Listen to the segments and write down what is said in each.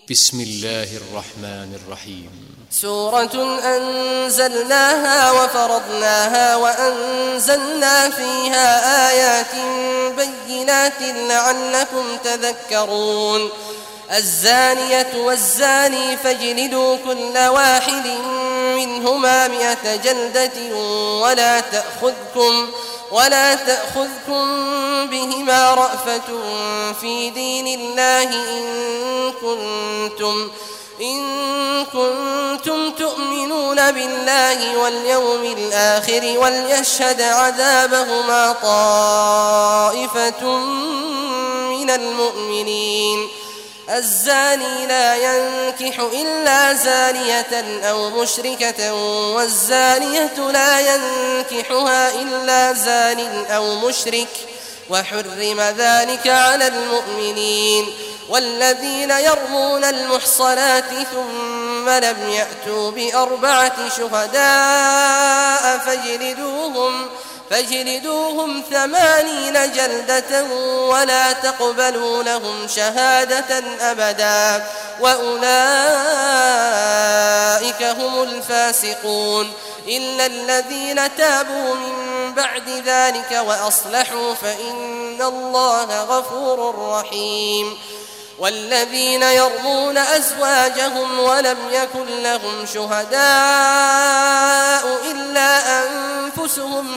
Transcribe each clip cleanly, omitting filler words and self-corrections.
بسم الله الرحمن الرحيم. سورة أنزلناها وفرضناها وأنزلنا فيها آيات بينات لعلكم تذكرون. الزانية والزاني فاجلدوا كل واحد منهما 100 جلدة ولا تأخذكم بهما رأفة في دين الله إن كنتم تؤمنون بالله واليوم الآخر وليشهد عذابهما طائفة من المؤمنين. الزاني لا ينكح إلا زانية أو مشركة والزانية لا ينكحها إلا زان أو مشرك وحرم ذلك على المؤمنين. والذين يرمون المحصنات ثم لم يأتوا ب4 شهداء فاجلدوهم 80 جلدة ولا تقبلوا لهم شهادة أبدا وأولئك هم الفاسقون. إلا الذين تابوا من بعد ذلك وأصلحوا فإن الله غفور رحيم. والذين يرمون أزواجهم ولم يكن لهم شهداء إلا أنفسهم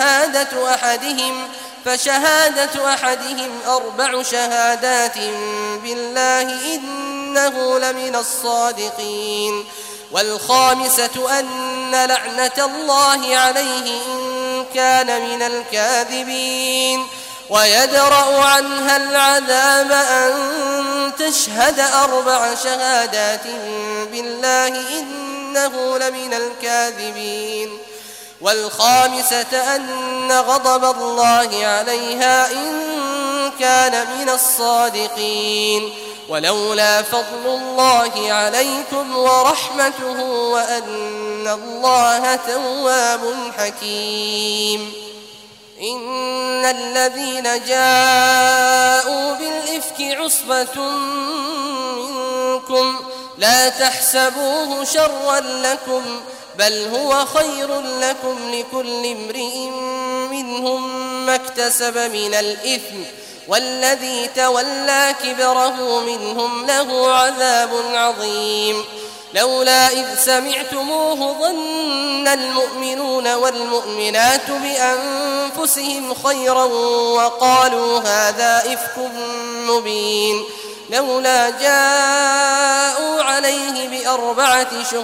فشهادة أحدهم 4 شهادات بالله إنه لمن الصادقين. والخامسة أن لعنة الله عليه إن كان من الكاذبين. ويدرأ عنها العذاب أن تشهد 4 شهادات بالله إنه لمن الكاذبين. والخامسة أن غضب الله عليها إن كان من الصادقين. ولولا فضل الله عليكم ورحمته وأن الله تواب حكيم. إن الذين جاءوا بالإفك عصبة منكم لا تحسبوه شرا لكم بل هو خير لكم لكل امرئ منهم ما اكتسب من الإثم والذي تولى كبره منهم له عذاب عظيم. لولا إذ سمعتموه ظن المؤمنون والمؤمنات بأنفسهم خيرا وقالوا هذا إفك مبين. لولا جاءوا عليه ب4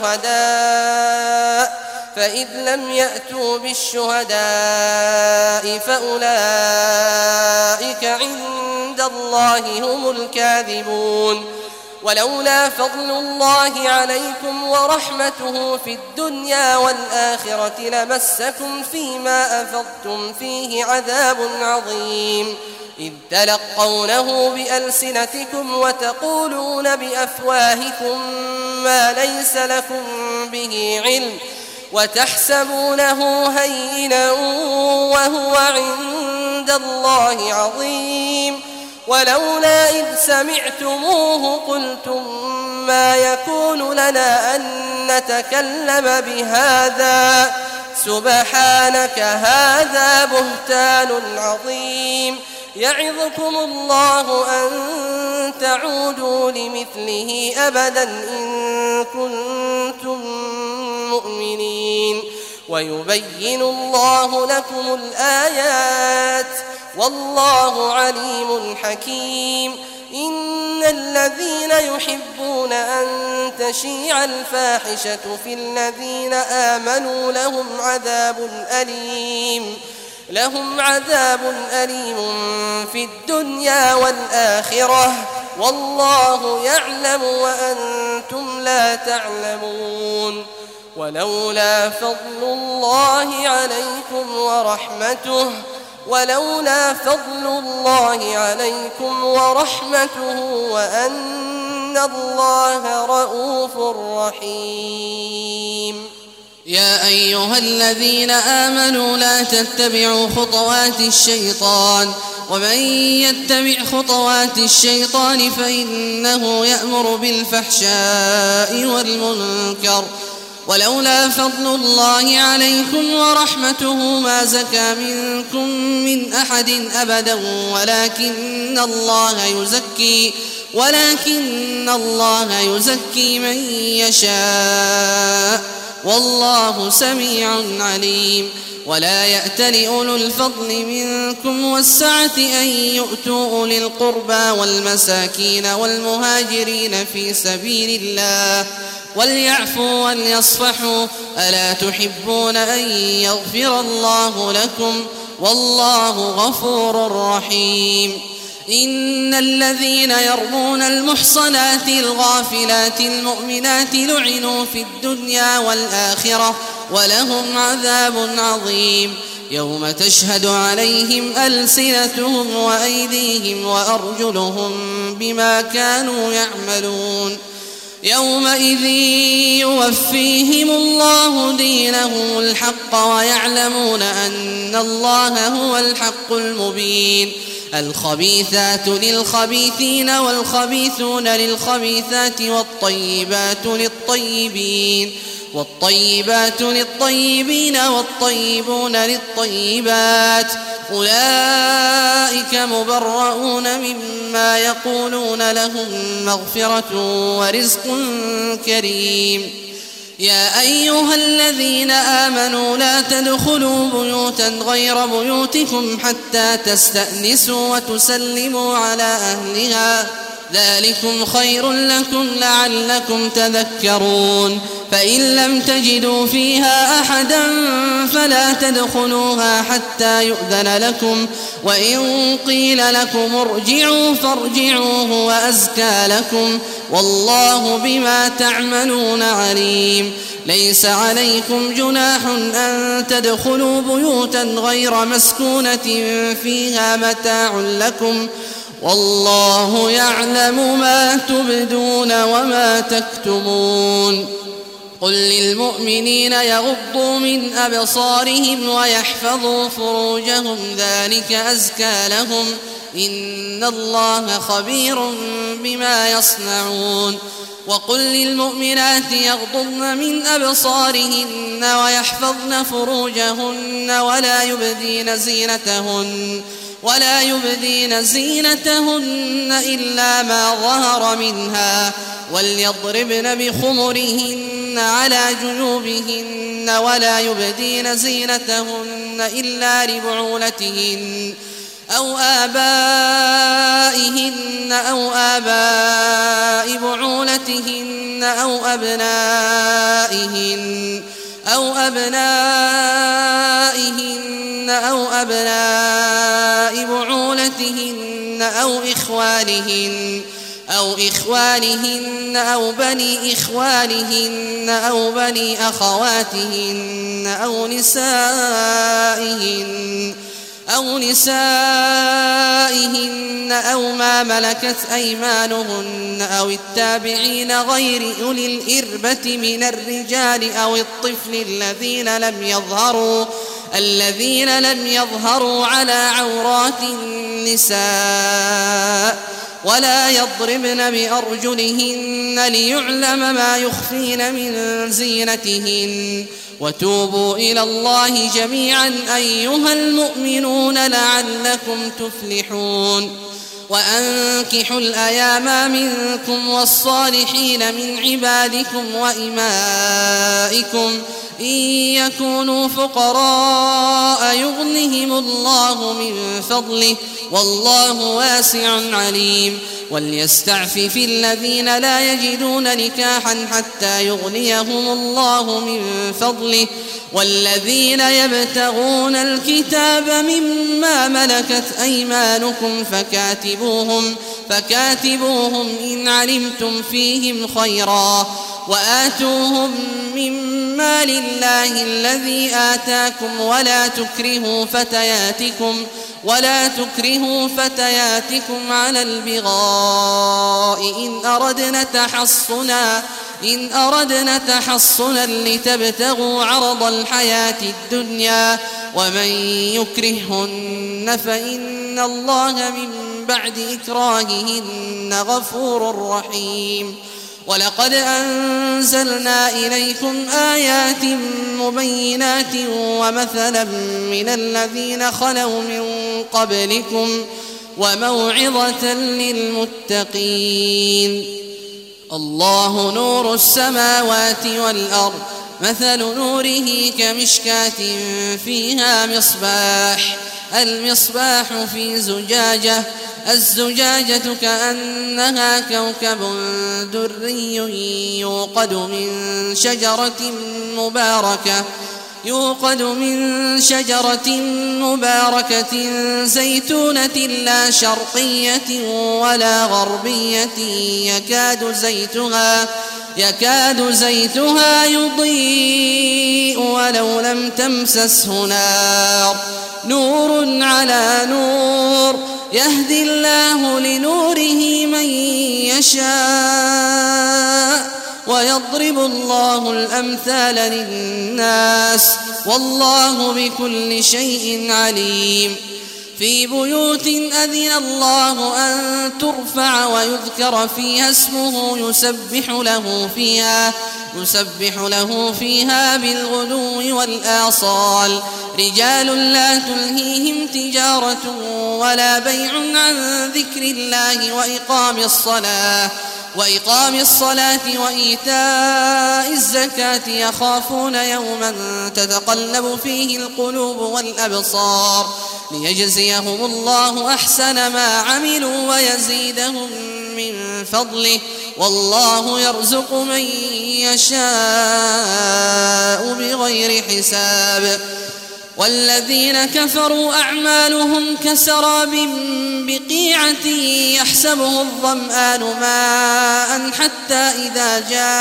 شهداء فإذ لم يأتوا بالشهداء فأولئك عند الله هم الكاذبون. ولولا فضل الله عليكم ورحمته في الدنيا والآخرة لمسكم فيما أفضتم فيه عذاب عظيم. إذ تلقونه بألسنتكم وتقولون بأفواهكم ما ليس لكم به علم وتحسبونه هينا وهو عند الله عظيم. ولولا إذ سمعتموه قلتم ما يكون لنا أن نتكلم بهذا سبحانك هذا بهتان عظيم. يعظكم الله أن تعودوا لمثله أبدا إن كنتم مؤمنين. ويبين الله لكم الآيات والله عليم حكيم. إن الذين يحبون أن تشيع الفاحشة في الذين آمنوا لهم عذاب أليم في الدنيا والآخرة والله يعلم وأنتم لا تعلمون. ولولا فضل الله عليكم ورحمته وأن الله رؤوف رحيم. يا أيها الذين آمنوا لا تتبعوا خطوات الشيطان ومن يتبع خطوات الشيطان فإنه يأمر بالفحشاء والمنكر ولولا فضل الله عليكم ورحمته ما زكى منكم من أحد أبدا ولكن الله يزكي من يشاء والله سميع عليم ولا يأتل أولو الفضل منكم والسعة أن يؤتوا أولي القربى والمساكين والمهاجرين في سبيل الله وليعفوا وليصفحوا ألا تحبون أن يغفر الله لكم والله غفور رحيم إن الذين يرمون المحصنات الغافلات المؤمنات لعنوا في الدنيا والآخرة ولهم عذاب عظيم يوم تشهد عليهم ألسنتهم وأيديهم وأرجلهم بما كانوا يعملون يومئذ يوفيهم الله دينهم الحق ويعلمون أن الله هو الحق المبين الخبيثات للخبيثين والخبيثون للخبيثات والطيبات للطيبين والطيبون للطيبات أولئك مبرؤون مما يقولون لهم مغفرة ورزق كريم يا أيها الذين آمنوا لا تدخلوا بيوتا غير بيوتكم حتى تستأنسوا وتسلموا على أهلها ذلكم خير لكم لعلكم تذكرون فإن لم تجدوا فيها أحدا فلا تدخلوها حتى يؤذن لكم وإن قيل لكم ارجعوا فارجعوا هو أزكى لكم والله بما تعملون عليم ليس عليكم جناح أن تدخلوا بيوتا غير مسكونة فيها متاع لكم والله يعلم ما تبدون وما تكتمون قل للمؤمنين يغضوا من أبصارهم ويحفظوا فروجهم ذلك أزكى لهم إن الله خبير بما يصنعون وقل للمؤمنات يغضضن من أبصارهن ويحفظن فروجهن ولا يبدين زينتهن إلا ما ظهر منها وليضربن بخمرهن على جنوبهن ولا يبدين زينتهن إلا لبعولتهن أو آبائهن أو آباء بعولتهن أو أبنائهن أو أبناء بعولتهن أو إخوانهن أو بني إخوانهن أو بني أخواتهن أو نسائهن أو ما ملكت أيمانهن أو التابعين غير أولي الإربة من الرجال أو الطفل الذين لم يظهروا على عورات النساء ولا يضربن بأرجلهن ليعلم ما يخفين من زينتهن وتوبوا إلى الله جميعا أيها المؤمنون لعلكم تفلحون وأنكحوا الأيام منكم والصالحين من عبادكم وإمائكم إن يكونوا فقراء يغنهم الله من فضله والله واسع عليم وليستعفف الذين لا يجدون نكاحا حتى يغنيهم الله من فضله والذين يبتغون الكتاب مما ملكت أيمانكم فكاتبوهم إن علمتم فيهم خيرا وآتوهم مما لله الذي آتاكم ولا تكرهوا فتياتكم على البغاء إن أردنا تحصنا لتبتغوا عرض الحياة الدنيا ومن يكرهن فإن أن الله من بعد إكراههن غفور رحيم. ولقد أنزلنا إليكم آيات مبينات ومثلا من الذين خلوا من قبلكم وموعظة للمتقين. الله نور السماوات والأرض، مثل نوره كمشكاة فيها مصباح، المصباح في زجاجة، الزجاجة كأنها كوكب دري يوقد من شجرة مباركة زيتونة لا شرقية ولا غربية يكاد زيتها يضيء ولو لم تمسسه نار، نور على نور، يهدي الله لنوره من يشاء ويضرب الله الأمثال للناس والله بكل شيء عليم. في بيوت أذن الله أن ترفع ويذكر فيها اسمه يسبح له فيها بالغدو والآصال، رجال لا تلهيهم تجارة ولا بيع عن ذكر الله وإقام الصلاة وإيتاء الزكاة يخافون يوما تتقلب فيه القلوب والأبصار، ليجزيهم الله أحسن ما عملوا ويزيدهم من فضله، والله يرزق من يشاء بغير حساب. والذين كفروا أعمالهم كسراب بقيعة يحسبه الظمآن ماء حتى إذا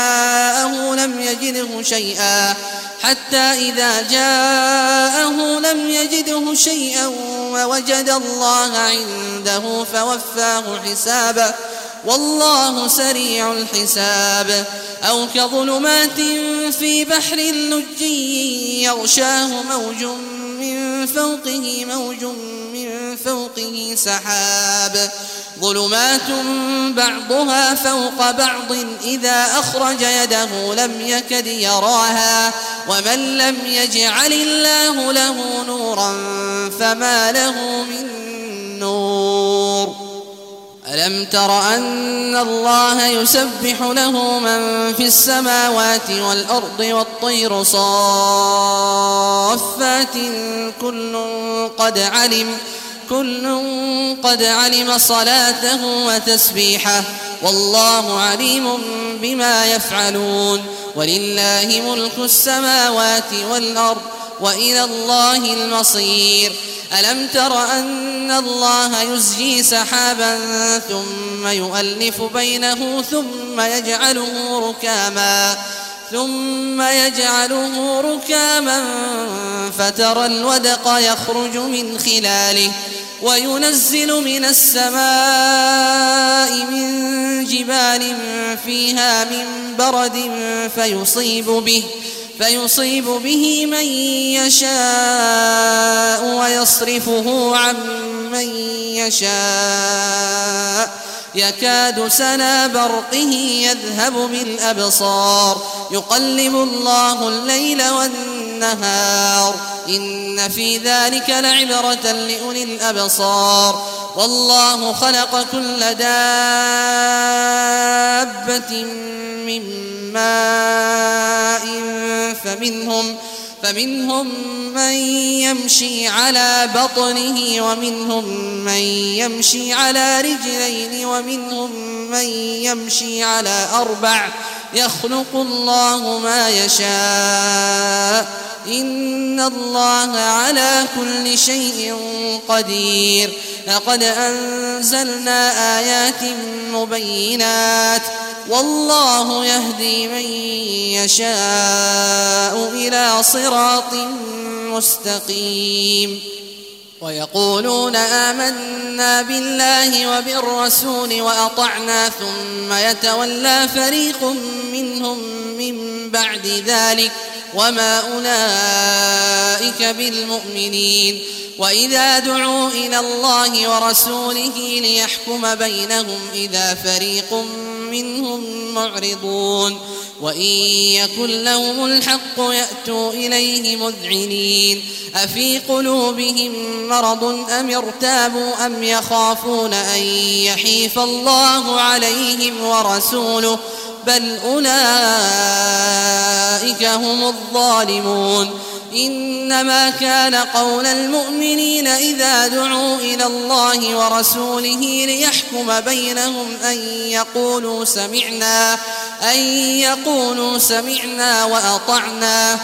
جاءه لم يجده شيئا ووجد الله عنده فوفاه حسابه والله سريع الحساب. أو كظلمات في بحر لجي يغشاه موج من فوقه سحاب، ظلمات بعضها فوق بعض إذا أخرج يده لم يكد يراها، ومن لم يجعل الله له نورا فما له من نور. ألم تر أن الله يسبح له من في السماوات والأرض والطير صافات كل قد علم صلاته وتسبيحه والله عليم بما يفعلون. ولله ملك السماوات والأرض وإلى الله المصير. ألم تر أن الله يزجي سحابا ثم يؤلف بينه ثم يجعله ركاما فترى الودق يخرج من خلاله وينزل من السماء من جبال فيها من برد فيصيب به من يشاء ويصرفه عن من يشاء يكاد سنا برقه يذهب بالأبصار يقلب الله الليل والنهار إن في ذلك لعبرة لأولي الأبصار. والله خلق كل دابة من ماء فمنهم من يمشي على بطنه ومنهم من يمشي على رجلين ومنهم من يمشي على أربع يخلق الله ما يشاء إن الله على كل شيء قدير. لقد أنزلنا آيات مبينات والله يهدي من يشاء إلى صراط مستقيم. ويقولون آمنا بالله وبالرسول وأطعنا ثم يتولى فريق منهم من بعد ذلك وما أولئك بالمؤمنين وإذا دعوا إلى الله ورسوله ليحكم بينهم إذا فريق منهم معرضون وإن يكن لهم الحق يأتوا إليه مذعنين أفي قلوبهم مرض أم ارتابوا أم يخافون أن يحيف الله عليهم ورسوله بل أولئك هم الظالمون إنما كان قول المؤمنين إذا دعوا إلى الله ورسوله ليحكم بينهم أن يقولوا سمعنا وأطعنا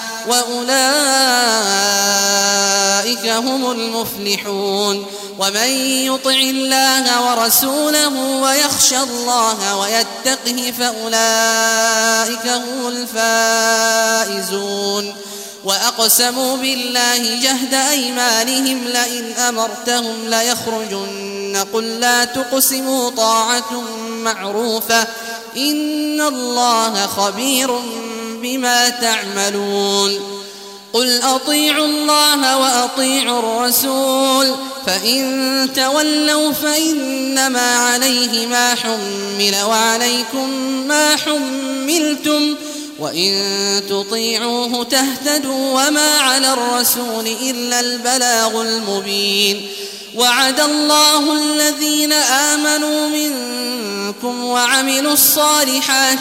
وأولئك هم المفلحون ومن يطع الله ورسوله ويخشى الله ويتقه فأولئك هم الفائزون وأقسموا بالله جهد أيمانهم لئن أمرتهم ليخرجن قل لا تقسموا طاعة معروفة إن الله خبير بما تعملون قل أطيعوا الله وأطيعوا الرسول فإن تولوا فإنما عليه ما حمل وعليكم ما حملتم وإن تطيعوه تهتدوا وما على الرسول إلا البلاغ المبين وعد الله الذين آمنوا منكم وعملوا الصالحات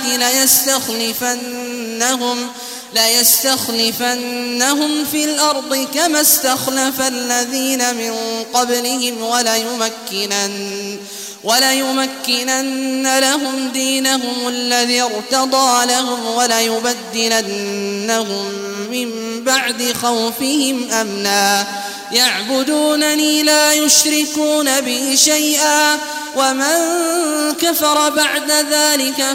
ليستخلفنهم في الأرض كما استخلف الذين من قبلهم وليمكنن لهم دينهم الذي ارتضى لهم وليبدلنهم من بعد خوفهم أمنا يعبدونني لا يشركون بي شيئا ومن كفر بعد ذلك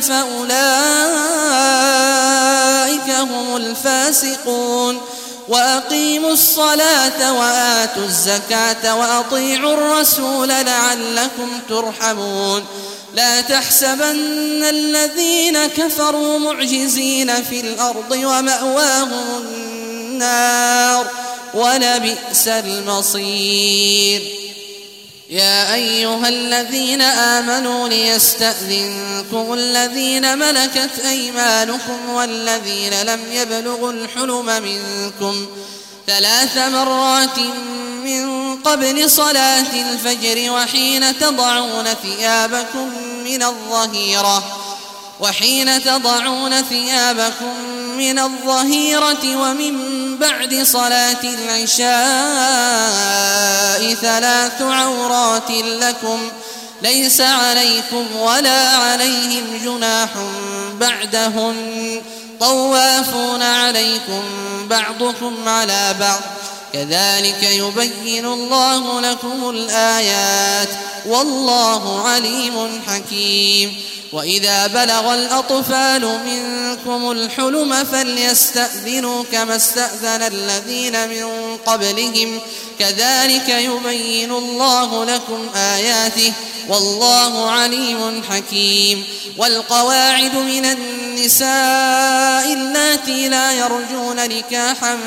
فأولئك هم الفاسقون وأقيموا الصلاة وآتوا الزكاة وأطيعوا الرسول لعلكم ترحمون لا تحسبن الذين كفروا معجزين في الأرض ومأواهم النار ولبئس المصير يا أيها الذين آمنوا ليستأذنكم الذين ملكت أيمانكم والذين لم يبلغوا الحلم منكم 3 مرات من قبل صلاة الفجر وحين تضعون ثيابكم من الظهيرة ومن بعد صلاة العشاء 3 عورات لكم ليس عليكم ولا عليهم جناح بعدهن طوافون عليكم بعضكم على بعض كذلك يبين الله لكم الآيات والله عليم حكيم وإذا بلغ الأطفال منكم الحلم فليستأذنوا كما استأذن الذين من قبلهم كذلك يبين الله لكم آياته والله عليم حكيم والقواعد من النساء اللاتي لا يرجون نكاحا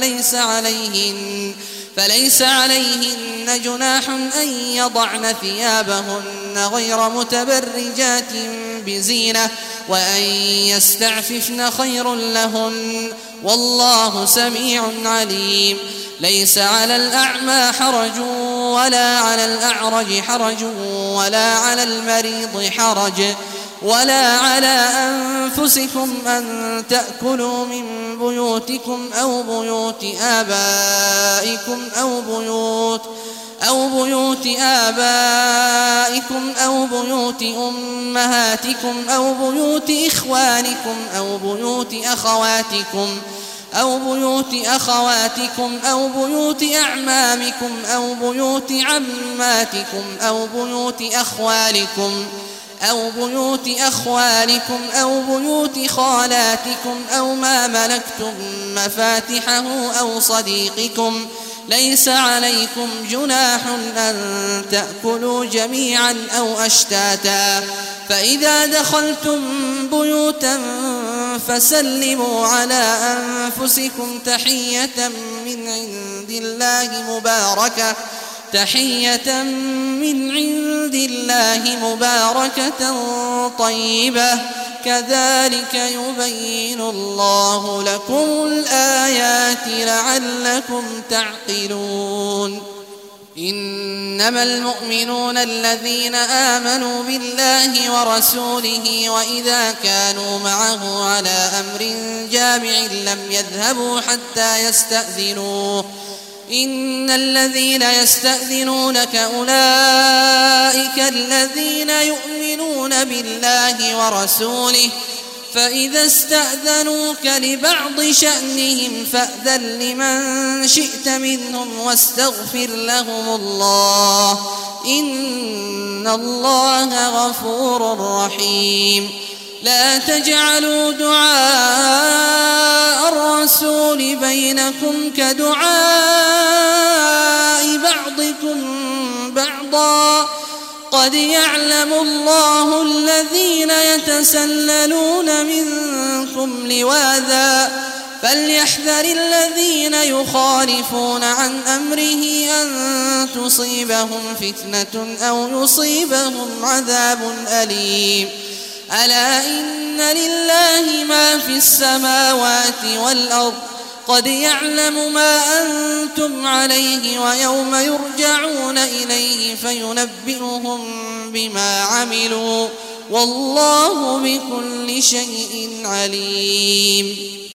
فليس عليهن جناح أن يضعن ثيابهن غير متبرجات بزينة وأن يستعففن خير لهن والله سميع عليم ليس على الأعمى حرج ولا على الأعرج حرج ولا على المريض حرج ولا على أنفسكم أن تأكلوا من بيوتكم أو بيوت آبائكم أو بيوت أمهاتكم أو بيوت إخوانكم أو بيوت أخواتكم أو بيوت أعمامكم أو بيوت عماتكم أو بيوت أخوالكم أو بيوت خالاتكم أو ما ملكتم مفاتحه أو صديقكم ليس عليكم جناح أن تأكلوا جميعا أو أشتاتا فإذا دخلتم بيوتا فسلموا على أنفسكم تحية من عند الله مباركة طيبة كذلك يبين الله لكم الآيات لعلكم تعقلون إنما المؤمنون الذين آمنوا بالله ورسوله وإذا كانوا معه على أمر جامع لم يذهبوا حتى يستأذنوه إن الذين يستأذنونك أولئك الذين يؤمنون بالله ورسوله فإذا استأذنوك لبعض شأنهم فأذن لمن شئت منهم واستغفر لهم الله إن الله غفور رحيم لا تجعلوا دعاء الرسول بينكم كدعاء بعضكم بعضا قد يعلم الله الذين يتسللون منكم لواذا فليحذر الذين يخالفون عن أمره أن تصيبهم فتنة أو يصيبهم عذاب أليم ألا إن لله ما في السماوات والأرض قد يعلم ما أنتم عليه ويوم يرجعون إليه فينبئهم بما عملوا والله بكل شيء عليم